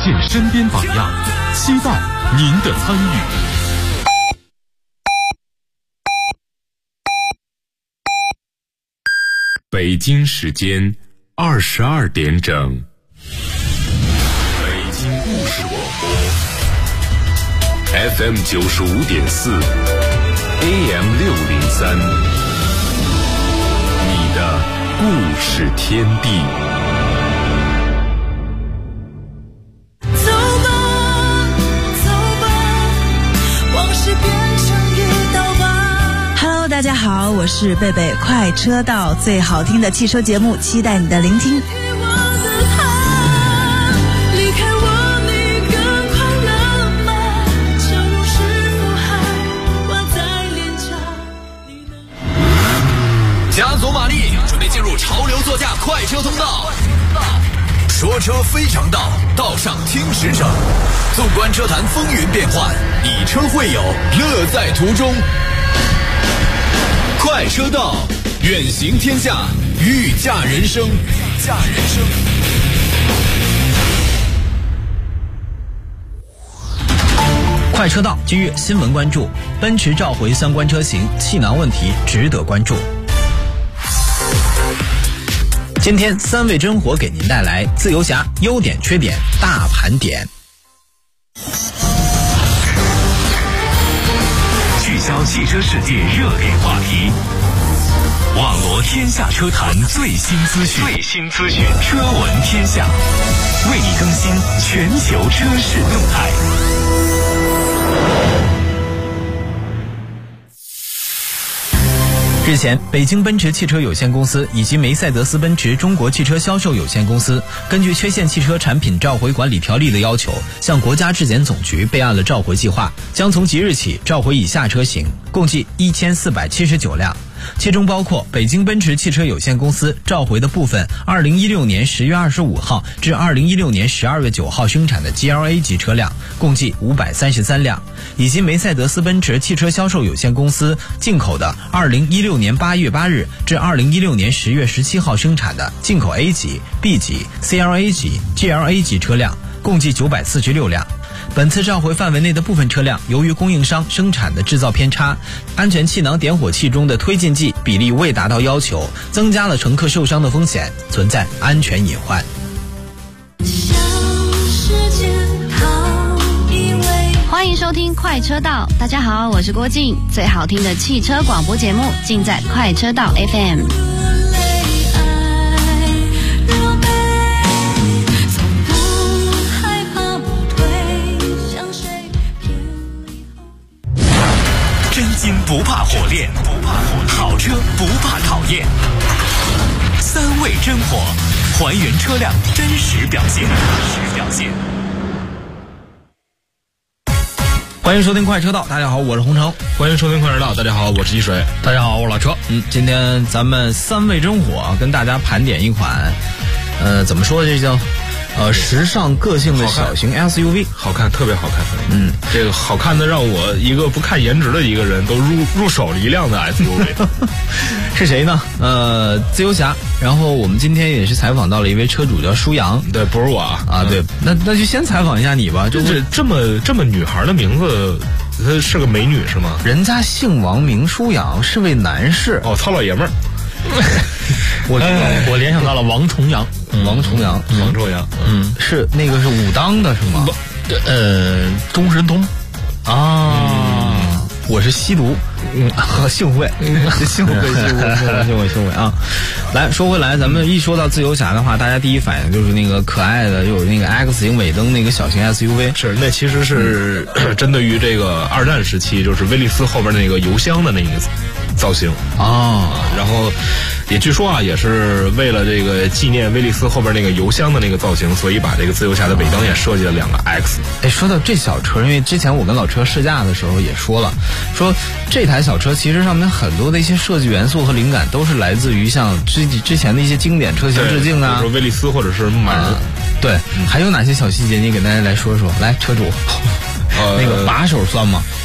现身边榜样，期待您的参与。北京时间22点整，北京故事广播 FM 95.4 AM 603，你的故事天地。 Hello， 大家好，我是贝贝，快车道最好听的汽车节目，期待你的聆听。 加足马力，准备进入潮流座驾快车通道。说车非常道，道上听实诚。纵观车坛风云变幻，以车会友，乐在途中。快车道，远行天下，御驾人生。 快车道，今日新闻关注：奔驰召回相关车型气囊问题值得关注。今天三位真火给您带来自由侠优点缺点大盘点， 聚焦汽车世界热点话题，网罗天下车坛最新资讯，车闻天下，为你更新全球车市动态。 日前，北京奔驰汽车有限公司以及梅赛德斯奔驰中国汽车销售有限公司根据缺陷汽车产品召回管理条例的要求，向国家质检总局备案了召回计划，将从即日起召回以下车型，共计1479辆。其中包括北京奔驰汽车有限公司召回的部分2016年10月25号至2016年12月9号生产的 GLA 级车辆，共计533辆，以及梅赛德斯奔驰汽车销售有限公司进口的2016年8月8日至2016年10月17号生产的进口 A 级、B 级、CLA 级、GLA 级车辆，共计946辆。本次召回范围内的部分车辆，由于供应商生产的制造偏差，安全气囊点火器中的推进剂比例未达到要求，增加了乘客受伤的风险，存在安全隐患。 欢迎收听快车道，大家好，我是郭静，最好听的汽车广播节目尽在快车道 FM。 真金不怕火炼，好车不怕考验。三位真火，还原车辆真实表现。 欢迎收听快车道，大家好，我是洪城。 欢迎收听快车道，大家好，我是积水。 大家好，我是老车。今天咱们三位真火跟大家盘点一款，怎么说这叫时尚个性的小型 SUV， 好看，特别好看。这个好看的让我一个不看颜值的一个人都入手了一辆的 SUV。 是谁呢？自由侠。然后我们今天也是采访到了一位车主叫舒阳。 对，不是我啊。 对，那就先采访一下你吧。 这么女孩的名字，她是个美女是吗？ 人家姓王名舒阳，是位男士。 哦，糙老爷们儿。 我联想到了王重阳。 王重阳， 是那个是武当的是吗？ 钟神通啊。我是吸毒，幸会啊！来说回来，咱们一说到自由侠的话，大家第一反应就是那个可爱的，有那个 X 型尾灯那个小型 SUV。 是，那其实是针对于这个二战时期，就是威利斯后边那个油箱的那个造型啊。 然后也据说啊，也是为了这个纪念威利斯后边那个油箱的那个造型，所以把这个自由侠的尾灯也设计了两个 X。 说到这小车，因为之前我跟老车试驾的时候也说了，说这台小车其实上面很多的一些设计元素和灵感都是来自于像之前的一些经典车型致敬啊， 比如说威利斯或者是牧马人。 对，还有哪些小细节你给大家来说说？来，车主，那个把手算吗？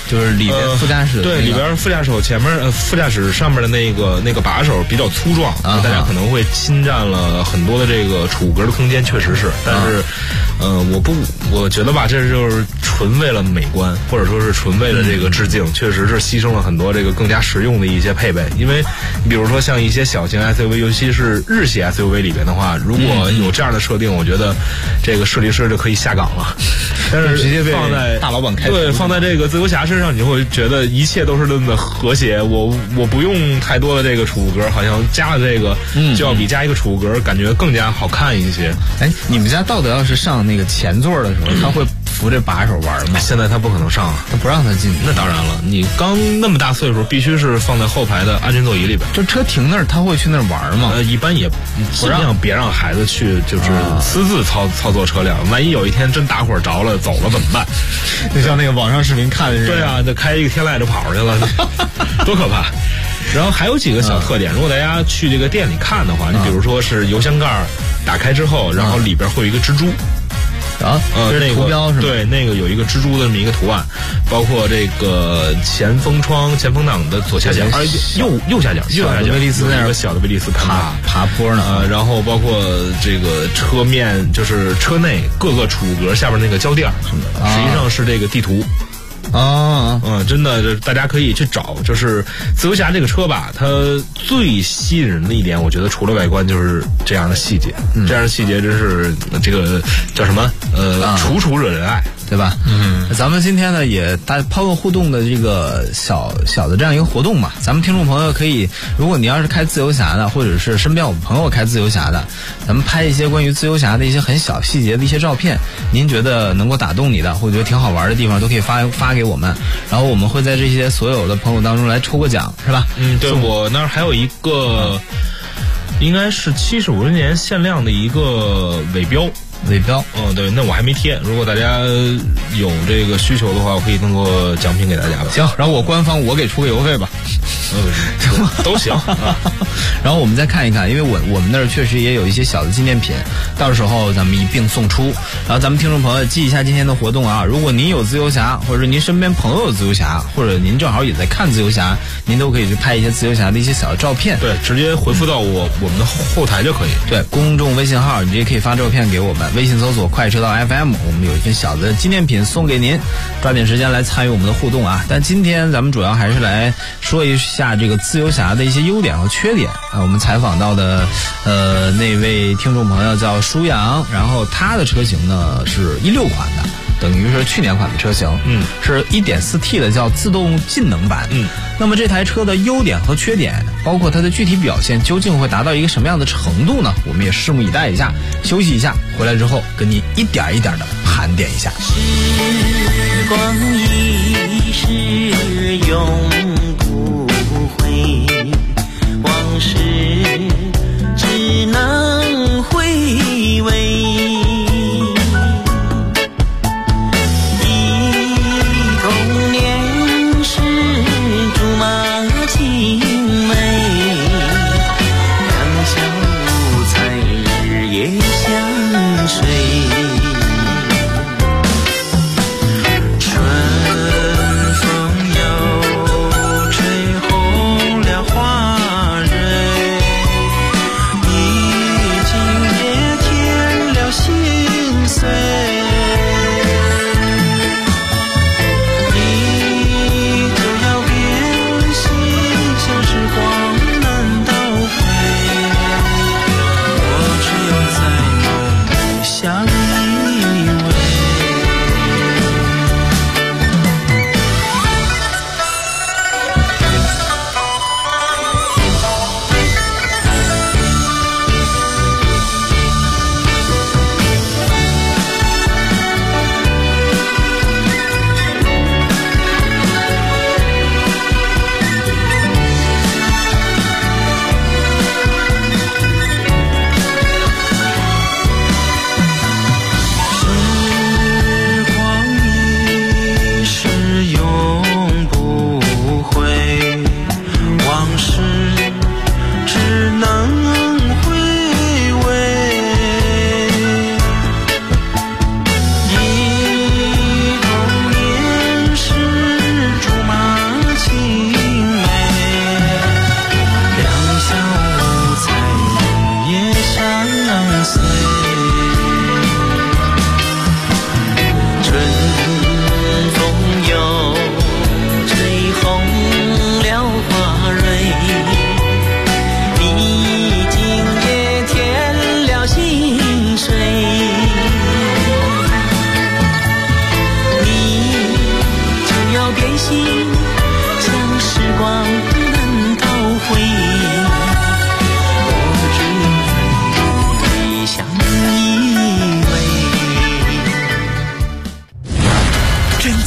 就是里边副驾驶对，里边副驾驶前面副驾驶上面的那个把手比较粗壮，大家可能会侵占了很多的这个储物格的空间，确实是。但是，我觉得吧，这就是纯为了美观，或者说是纯为了这个致敬，确实是牺牲了很多这个更加实用的一些配备。因为，比如说像一些小型 SUV， 尤其是日系 SUV 里边的话，如果有这样的设定，我觉得这个设计师就可以下岗了。但是直接被放在大老板开除， 对，放在这个自由侠身上，你就会觉得一切都是那么的和谐。我不用太多的这个储物格，好像加了这个就要比加一个储物格感觉更加好看一些。 哎，你们家道德要是上那个前座的时候，他会扶着把手玩吗？ 现在他不可能上啊， 他不让他进。 那当然了，你刚那么大岁数，必须是放在后排的安全座椅里边。 就车停那儿，他会去那儿玩吗？ 一般也尽量别让孩子去，就是私自操作车辆。万一有一天真打火着了走了怎么办？ 就像那个网上视频看的， 对啊，就开一个天籁就跑去了，多可怕！然后还有几个小特点，如果大家去这个店里看的话，你比如说是油箱盖打开之后，然后里边会有一个蜘蛛。 这是图标是吗？ 对，那个有一个蜘蛛的这么一个图案，包括这个前风挡的左下角，右下角， 威利斯那有一个小的威利斯爬坡呢， 然后包括这个车面，就是车内各个储物格下边那个胶垫，实际上是这个地图。真的，大家可以去找。就是自由侠这个车吧，它最吸引人的一点，我觉得除了外观，就是这样的细节。这样的细节真是这个叫什么？楚楚惹人爱。 对吧？咱们今天呢也抛个互动的这个小的这样一个活动嘛，咱们听众朋友可以，如果你要是开自由侠的，或者是身边有朋友开自由侠的，咱们拍一些关于自由侠的一些很小细节的一些照片，您觉得能够打动你的，或者觉得挺好玩的地方，都可以发给我们，然后我们会在这些所有的朋友当中来抽个奖，是吧？ 对，我那儿还有一个，应该是70、50年限量的一个尾标。对，那我还没贴。如果大家有这个需求的话，我可以弄个奖品给大家吧。 行，然后我官方我给出个邮费吧。 都行。 然后我们再看一看，因为我们那儿确实也有一些小的纪念品，到时候咱们一并送出。然后咱们听众朋友记一下今天的活动啊，如果您有自由侠，或者您身边朋友有自由侠，或者您正好也在看自由侠，您都可以去拍一些自由侠的一些小的照片。 对，直接回复到我们的后台就可以。 对，公众微信号你直接可以发照片给我们，微信搜索快车道 FM， 我们有一份小的纪念品送给您，抓紧时间来参与我们的互动啊。但今天咱们主要还是来说一下这个自由侠的一些优点和缺点啊。我们采访到的那位听众朋友叫舒阳，然后他的车型呢是16款的，等于是去年款的车型，是 1.4T 的叫自动进能版。那么这台车的优点和缺点，包括它的具体表现究竟会达到一个什么样的程度呢？我们也拭目以待一下，休息一下，回来之后跟你一点一点的盘点一下。 时光一逝永不回，往事只能回味。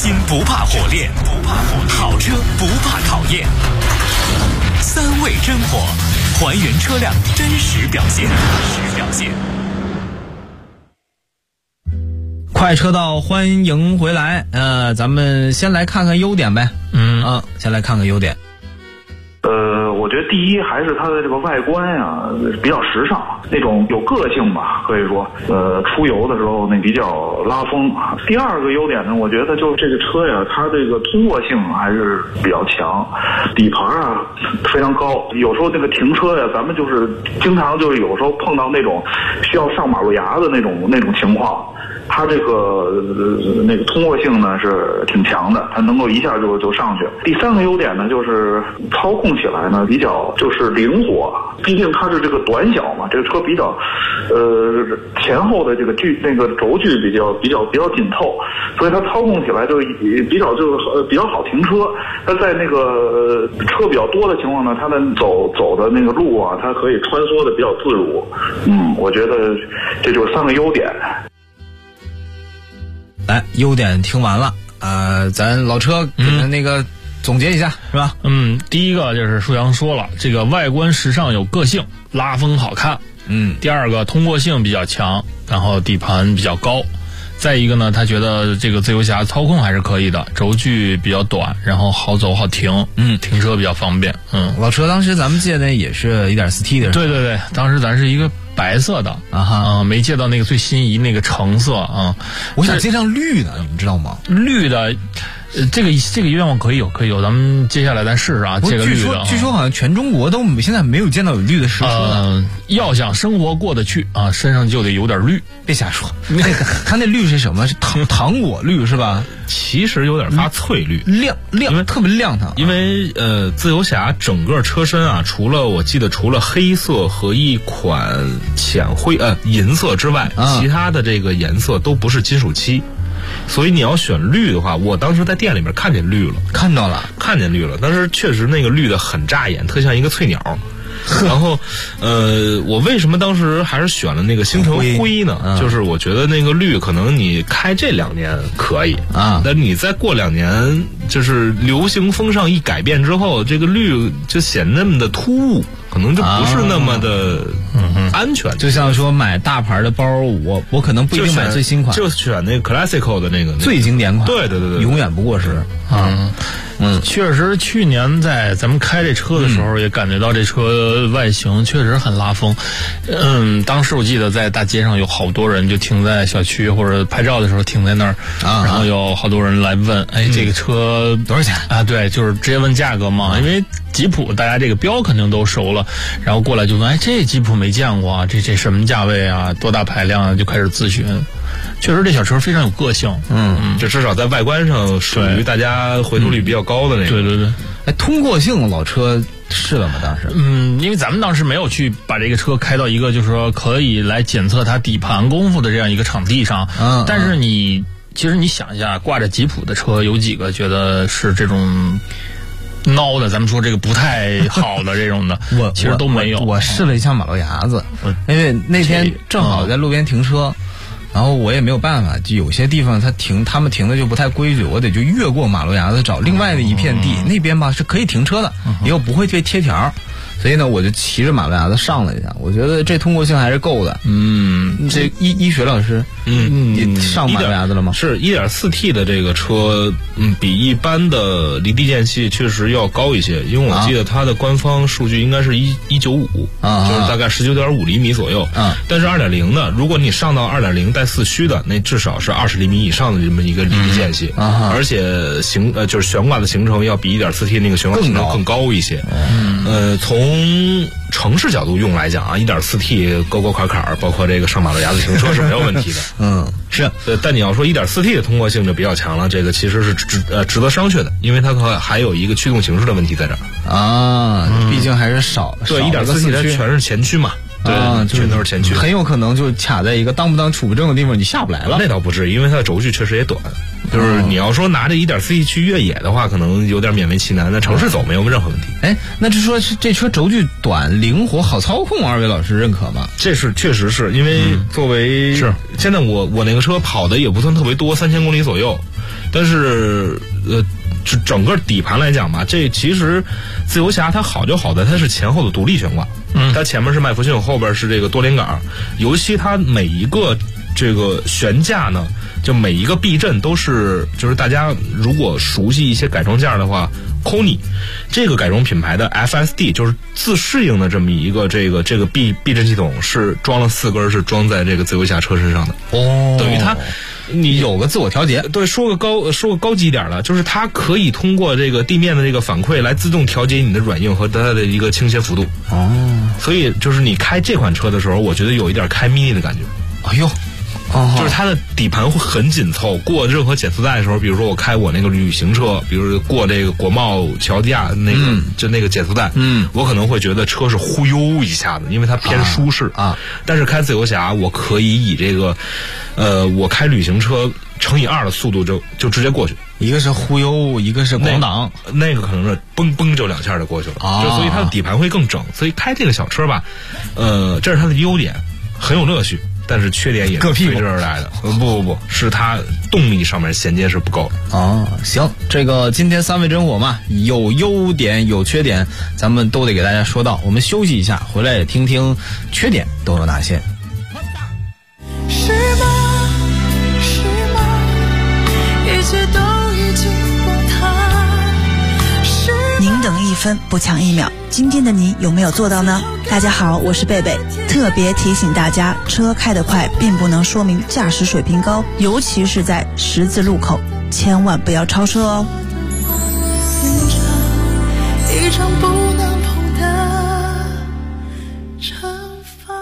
心不怕火炼，好车不怕考验。3味真火，还原车辆真实表现。 快车道，欢迎回来。咱们先来看看优点呗。先来看看优点。 我觉得第一还是它的这个外观呀，比较时尚，那种有个性吧，可以说，出游的时候那比较拉风。第二个优点呢，我觉得就是这个车呀，它这个通过性还是比较强，底盘啊非常高。有时候这个停车呀，咱们就是经常就是有时候碰到那种需要上马路牙的那种情况。它这个那个通过性呢是挺强的，它能够一下就上去。第三个优点呢，就是操控起来呢比较就是灵活，毕竟它是这个短小嘛，这个车比较前后的这个轴距比较紧凑，所以它操控起来就比较好停车。它在那个车比较多的情况呢，它能走的那个路啊，它可以穿梭的比较自如。我觉得这就是3个优点。 来，优点听完了，咱老车给他那个总结一下，是吧？ 第一个就是舒阳说了，这个外观时尚有个性，拉风好看。第二个通过性比较强，然后底盘比较高。再一个呢，他觉得这个自由侠操控还是可以的，轴距比较短，然后好走好停，停车比较方便。 老车当时咱们借的也是 1.4T 的， 对，当时咱是一个白色的没借到那个最心仪那个橙色啊。 我想借上绿的，你们知道吗？ 绿的。这个愿望可以有，咱们接下来咱试试啊。这个绿的， 据说好像全中国都现在没有见到有绿的实车的。 要想生活过得去啊，身上就得有点绿。 别瞎说，它那绿是什么？是糖果绿是吧？ 其实有点发翠绿， 亮，特别亮堂。 因为自由侠整个车身啊，除了黑色和一款浅灰银色之外，其他的这个颜色都不是金属漆。所以你要选绿的话，我当时在店里面看见绿了，看见绿了，但是确实那个绿的很扎眼，特像一个翠鸟。然后，我为什么当时还是选了那个星辰灰呢？就是我觉得那个绿可能你开这2年可以但你再过2年，就是流行风尚一改变之后，这个绿就显那么的突兀，可能就不是那么的安全。 就像说买大牌的包，我可能不一定买最新款， 就选那个 classical 的那个最经典款。 对， 永远不过时。 确实，去年在咱们开这车的时候，也感觉到这车外形确实很拉风。当时我记得在大街上有好多人就停在小区或者拍照的时候停在那儿，然后有好多人来问，这个车多少钱啊？对，就是直接问价格嘛，因为吉普大家这个标肯定都熟了，然后过来就问，这吉普没见过啊，这什么价位啊，多大排量啊，就开始咨询。确实这小车非常有个性，就至少在外观上属于大家回头率比较高的那个。 对，通过性老车试了吗？当时因为咱们当时没有去把这个车开到一个就是说可以来检测它底盘功夫的这样一个场地上。但是其实你想一下，挂着吉普的车有几个觉得是这种孬的，咱们说这个不太好的这种的其实都没有。 我试了一下马路牙子，因为那天正好在路边停车，然后我也没有办法，就有些地方他们停的就不太规矩，我得就越过马路牙子找另外的一片地，那边吧是可以停车的，又不会被贴条。所以呢，我就骑着马路牙子上了一下，我觉得这通过性还是够的。这一学老师，你上马路牙子了吗？ 是 1.4T 的这个车，比一般的离地间隙确实要高一些，因为我记得它的官方数据应该是195，就是大概19.5厘米左右。但是 2.0 呢，如果你上到 2.0 带4驱的，那至少是20厘米以上的这么一个离地间隙，而且就是悬挂的行程要比 1.4T 那个悬挂行程更高一些。从城市角度用来讲啊， 1.4T 沟沟坎坎，包括这个上马路牙子停车是没有问题的。 是。 但你要说 1.4T 的通过性就比较强了，这个其实是值得商榷的，因为它还有一个驱动形式的问题在这儿毕竟还是少。 对， 1.4T 它全是前驱嘛。 对，全都是前驱， 很有可能就卡在一个当不当储物证的地方，你下不来了。 那倒不至于，因为它的轴距确实也短。就是你要说拿着 1.4T 去越野的话，可能有点勉为其难。那城市走没有任何问题。 哎，那就说是这车轴距短、灵活、好操控，二位老师认可吗？ 这是确实是因为作为是现在我那个车跑的也不算特别多，3000公里左右，但是就整个底盘来讲吧，这其实自由侠它好就好在它是前后的独立悬挂，它前面是麦弗逊，后边是这个多连杆，尤其它每一个这个悬架呢，就每一个避震都是，就是大家如果熟悉一些改装件的话 ，Koni 这个改装品牌的 FSD 就是自适应的这么一个这个避震系统，是装了4根，是装在这个自由侠车身上的。哦，等于它你有个自我调节。 对，说个高级一点了，就是它可以通过这个地面的这个反馈来自动调节你的软硬和它的一个倾斜幅度。哦，所以就是你开这款车的时候，我觉得有一点开 mini 的感觉。哎呦。就是它的底盘会很紧凑，过任何减速带的时候，比如说我开我那个旅行车，比如过这个国贸桥架那个、就那个减速带，我可能会觉得车是忽悠一下子，因为它偏舒适啊。但是开自由侠，我可以以这个我开旅行车乘以2的速度就直接过去。 一个是忽悠，一个是广档， 那个可能是嘣嘣就2下就过去了，就所以它的底盘会更整。所以开这个小车吧，这是它的优点，很有乐趣。但是缺点也是随之而来的。不，是它动力上面衔接是不够的。哦， 行，这个今天3位真火嘛，有优点有缺点，咱们都得给大家说到。我们休息一下，回来也听听缺点都有哪些。 是吗？一切都已经崩塌。 您等1分不抢1秒，今天的你有没有做到呢？大家好，我是贝贝，特别提醒大家，车开得快并不能说明驾驶水平高，尤其是在十字路口，千万不要超车哦。 一场不能碰的惩罚。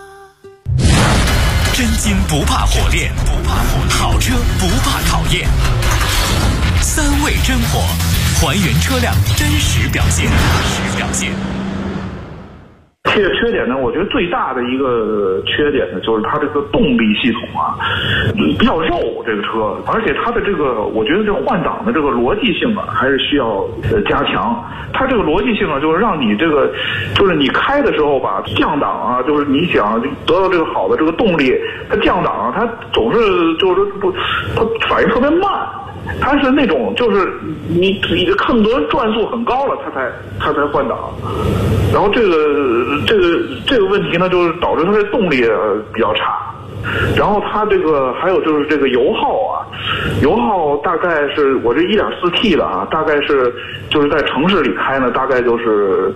真金不怕火炼，好车不怕考验。3位真火，还原车辆真实表现。 这个缺点呢，我觉得最大的一个缺点呢，就是它这个动力系统啊，比较肉这个车，而且它的这个，我觉得这换挡的这个逻辑性啊，还是需要加强。它这个逻辑性啊，就是让你这个，就是你开的时候吧，降档啊，就是你想得到这个好的这个动力，它降档啊，它总是就是不，它反应特别慢。它是那种就是你恨不得转速很高了，它才换挡，然后这个问题呢，就是导致它的动力比较差。然后它这个还有就是这个油耗大概是我这 1.4T 的啊，大概是就是在城市里开呢，大概就是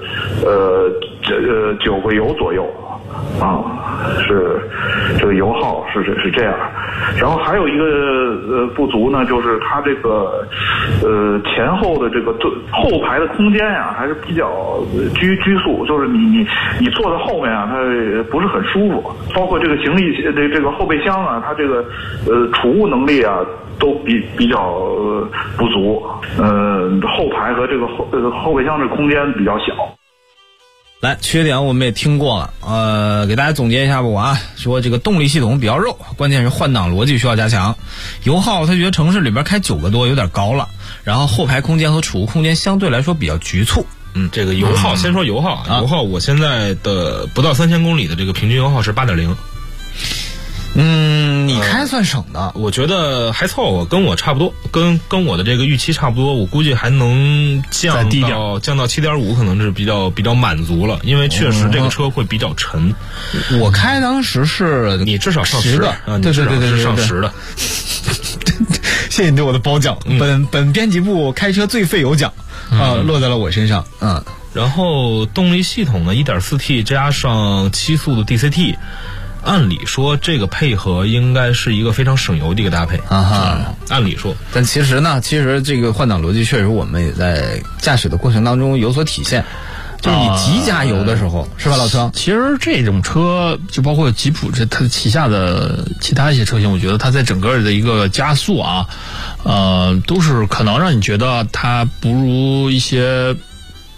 9个油左右啊，是这个油耗是这样。然后还有一个不足呢，就是它这个前后的这个后排的空间呀，还是比较拘束，就是你坐在后面啊，它不是很舒服。包括这个行李这个后备箱啊，它这个储物能力啊都比较不足。后排和这个后备箱这空间比较小。 来，缺点我们也听过了，给大家总结一下吧。说这个动力系统比较肉，关键是换挡逻辑需要加强。油耗他觉得城市里边开9个多有点高了，然后后排空间和储物空间相对来说比较局促。 这个油耗，先说油耗油耗我现在的不到3000公里的这个平均油耗是8.0。 你开算省的， 我觉得还凑合，跟我差不多，跟我的这个预期差不多，我估计还能降到 7.5， 可能是比较满足了，因为确实这个车会比较沉。 我开当时是你至少上10的啊， 对， 上10的。 谢谢你对我的褒奖，本编辑部开车最费油奖落在了我身上。 然后动力系统呢 1.4T 加上7速的 DCT。按理说这个配合应该是一个非常省油的一个搭配按理说。 但其实这个换挡逻辑确实我们也在驾驶的过程当中有所体现，就是你急加油的时候，是吧老车？ 其实这种车就包括吉普它旗下的其他一些车型，我觉得它在整个的一个加速啊都是可能让你觉得它不如一些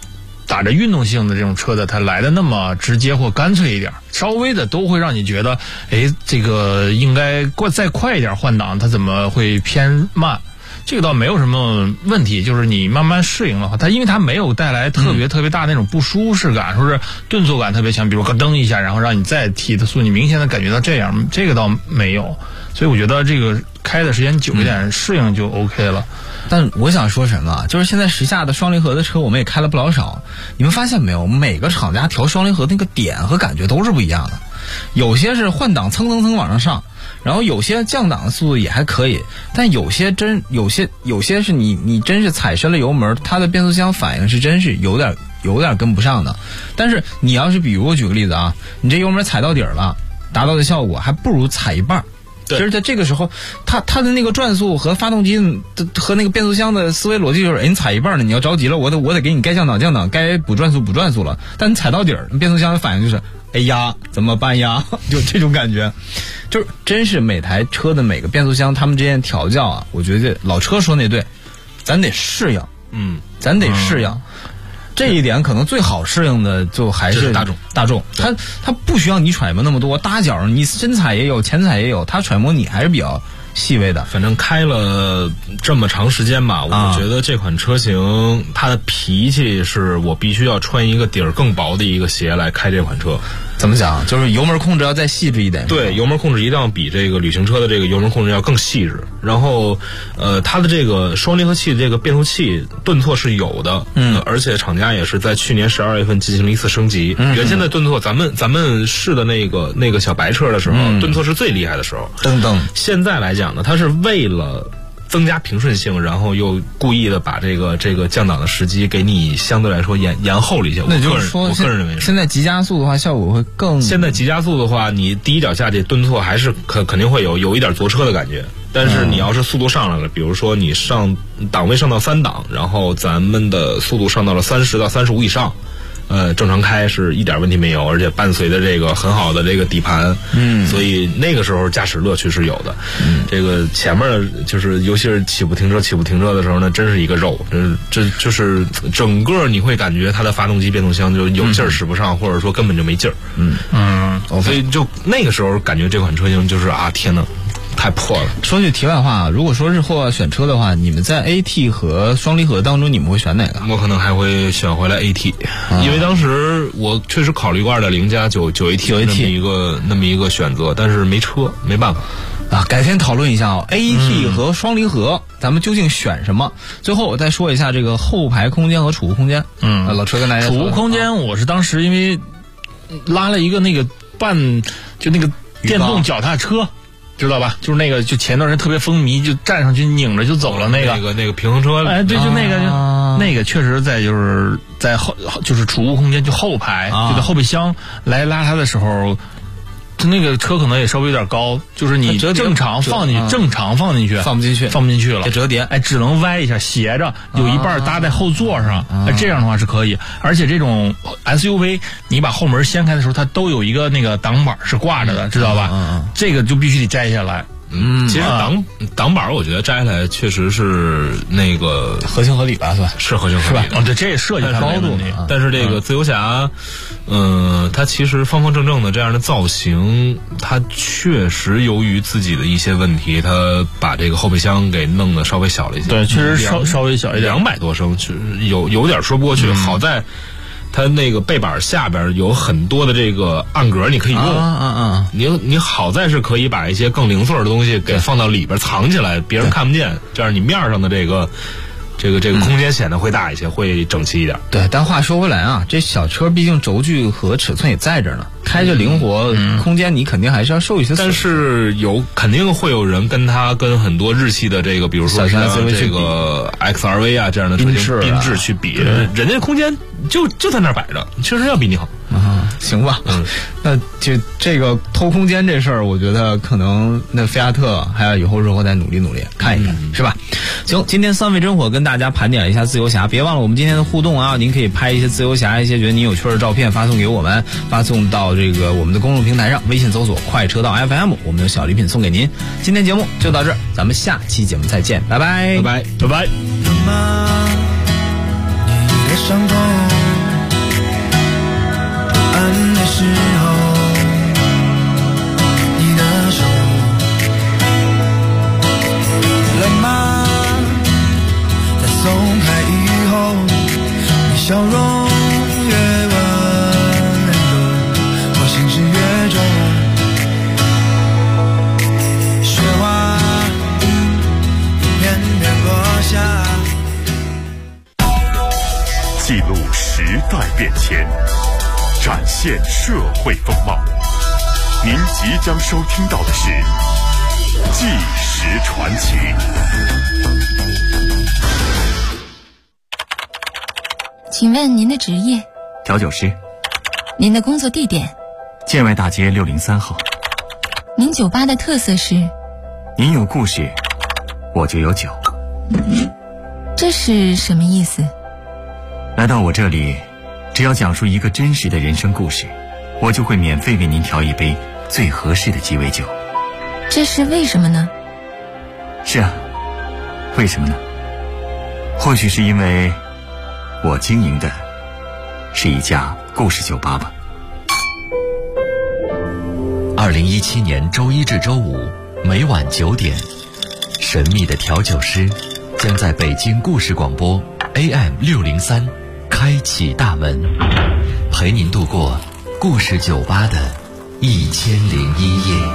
打着运动性的这种车的，它来的那么直接或干脆一点，稍微的都会让你觉得，这个应该再快一点换挡，它怎么会偏慢？这个倒没有什么问题，就是你慢慢适应的话，因为它没有带来特别大那种不舒适感，说是顿挫感特别强，比如咯噔一下，然后让你再提的速度，你明显的感觉到这样，这个倒没有。所以我觉得这个开的时间久一点，适应就 OK 了。 但我想说什么，就是现在时下的双离合的车我们也开了不老少，你们发现没有，每个厂家调双离合那个点和感觉都是不一样的，有些是换挡蹭往上上，然后有些降档的速度也还可以，但有些是你真是踩深了油门，它的变速箱反应是真是有点跟不上的。但是你要是比如我举个例子啊，你这油门踩到底了，达到的效果还不如踩一半。其实在这个时候，它的那个转速和发动机和那个变速箱的思维逻辑就是，你踩一半呢，你要着急了，我得给你该降档，该补转速了。但你踩到底儿，变速箱的反应就是，哎呀，怎么办呀？就这种感觉，就是真是每台车的每个变速箱他们之间调教啊，我觉得老车说那对，咱得适应，咱得适应。这一点可能最好适应的就还是大众，它不需要你揣摩那么多，搭脚你深踩也有，前踩也有，它揣摩你还是比较细微的。 反正开了这么长时间吧，我觉得这款车型它的脾气是我必须要穿一个底儿更薄的一个鞋来开这款车。 怎么讲？就是油门控制要再细致一点。 对，油门控制一定要比这个旅行车的这个油门控制要更细致。然后，它的这个双离合器的这个变速器顿挫是有的，而且厂家也是在去年12月份进行了一次升级。原先的顿挫，咱们试的那个小白车的时候，顿挫是最厉害的时候。现在来讲呢，它是为了增加平顺性，然后又故意的把这个降档的时机给你相对来说延后了一些。 那就是说，我个人认为现在急加速的话，效果会更。 现在急加速的话，你第一脚下去顿挫还是肯定会有一点坐车的感觉。但是你要是速度上来了，比如说你上档位上到3档，然后咱们的速度上到了30到35以上。正常开是一点问题没有，而且伴随着这个很好的这个底盘，所以那个时候驾驶乐趣是有的。这个前面就是尤其是起步停车的时候呢，真是一个肉，这就是整个你会感觉它的发动机变速箱就有劲儿使不上，或者说根本就没劲儿。所以就那个时候感觉这款车型就是天哪。太破了。 说句题外话，如果说日后选车的话，你们在 AT 和双离合当中，你们会选哪个？ 我可能还会选回来 AT，因为当时我确实考虑过2.0加9 AT 那么一个选择，但是没车，没办法。 改天讨论一下AT 和双离合，咱们究竟选什么？最后我再说一下这个后排空间和储物空间。老车跟大家储物空间，我是当时因为拉了一个那个就那个电动脚踏车。知道吧？就是那个，就前段时间特别风靡，就站上去拧着就走了那个平衡车。 对，就那个确实在就是储物空间，就后排，就在后备箱来拉它的时候，那个车可能也稍微有点高，就是你正常放进去，放不进去了， 折叠， 只能歪一下，斜着，有一半搭在后座上，这样的话是可以。而且这种 SUV， 你把后门掀开的时候，它都有一个那个挡板是挂着的，知道吧？这个就必须得摘下来。 其实挡板我觉得摘下来确实是那个合情合理吧，算是合情合理吧？这也涉及高度。 但是这个自由侠，它其实方方正正的这样的造型，它确实由于自己的一些问题，它把这个后备箱给弄得稍微小了一些。 对，确实稍微小一点 ，200多升，有点说不过去。好在它那个背板下边有很多的这个暗格你可以用，你好在是可以把一些更零碎的东西给放到里边藏起来，别人看不见，这样你面上的这个空间显得会大一些，会整齐一点。 对，但话说回来啊，这小车毕竟轴距和尺寸也在这呢，开着灵活，空间你肯定还是要受一些损失。 但是肯定会有人跟很多日系的这个，比如说像这个 XRV 啊这样的车型缤智去比，人家空间就在那儿摆着，确实要比你好。 行吧，那就这个偷空间这事儿，我觉得可能那菲亚特还要以后日后再努力看一看，是吧？行，今天3位真火跟大家盘点了一下自由侠，别忘了我们今天的互动啊，您可以拍一些自由侠一些觉得您有趣的照片发送给我们，发送到这个我们的公众平台上，微信搜索快车道 FM， 我们有小礼品送给您。今天节目就到这儿，咱们下期节目再见，拜拜， 拜拜，拜拜。 你的伤痛时候，你的手累吗？在松开以后，你笑容越温柔，我心事越重。雪花一片片落下， 记录时代变迁，展现社会风貌。您即将收听到的是《纪实传奇》。 请问您的职业？ 调酒师。 您的工作地点？ 建外大街603号。 您酒吧的特色是？ 您有故事，我就有酒。 这是什么意思？ 来到我这里，只要讲述一个真实的人生故事，我就会免费为您调一杯最合适的鸡尾酒。 这是为什么呢？ 是啊，为什么呢？或许是因为我经营的是一家故事酒吧吧。 2017年周一至周五每晚9点，神秘的调酒师将在北京故事广播 AM603开启大门，陪您度过故事酒吧的1001夜。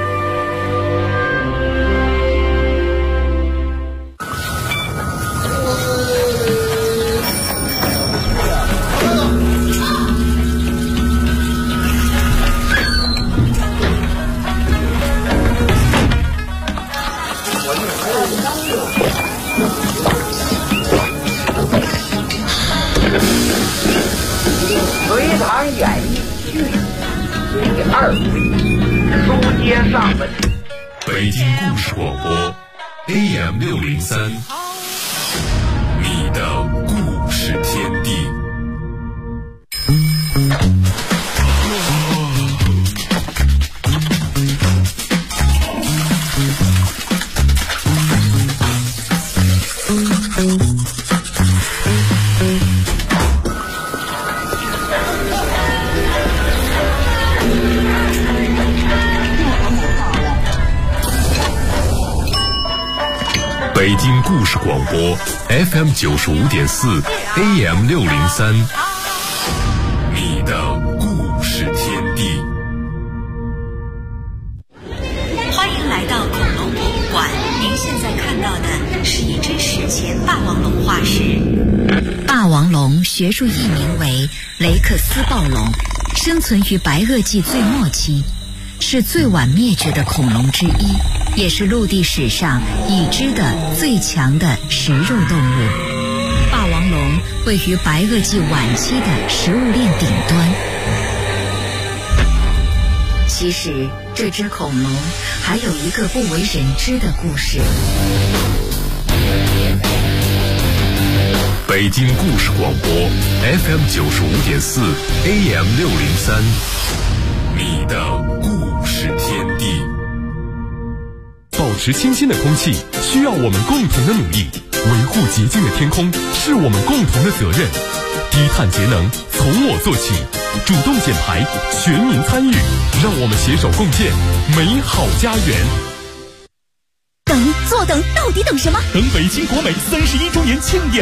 隋唐演义续第2回，书接上文。 北京故事广播 AM603，你的故事天地。北京故事广播 FM95.4 AM603，你的故事天地。 欢迎来到恐龙博物馆，您现在看到的是一只史前霸王龙化石。霸王龙学术译名为雷克斯暴龙，生存于白垩纪最末期，是最晚灭绝的恐龙之一，也是陆地史上已知的最强的食肉动物。霸王龙位于白垩纪晚期的食物链顶端。其实这只恐龙还有一个不为人知的故事。 北京故事广播 FM95.4 AM603，你的故事天地。 保持清新的空气需要我们共同的努力，维护洁净的天空是我们共同的责任。低碳节能从我做起，主动减排，全民参与，让我们携手共建美好家园。 等，坐等，到底等什么？ 等北京国美31周年庆典。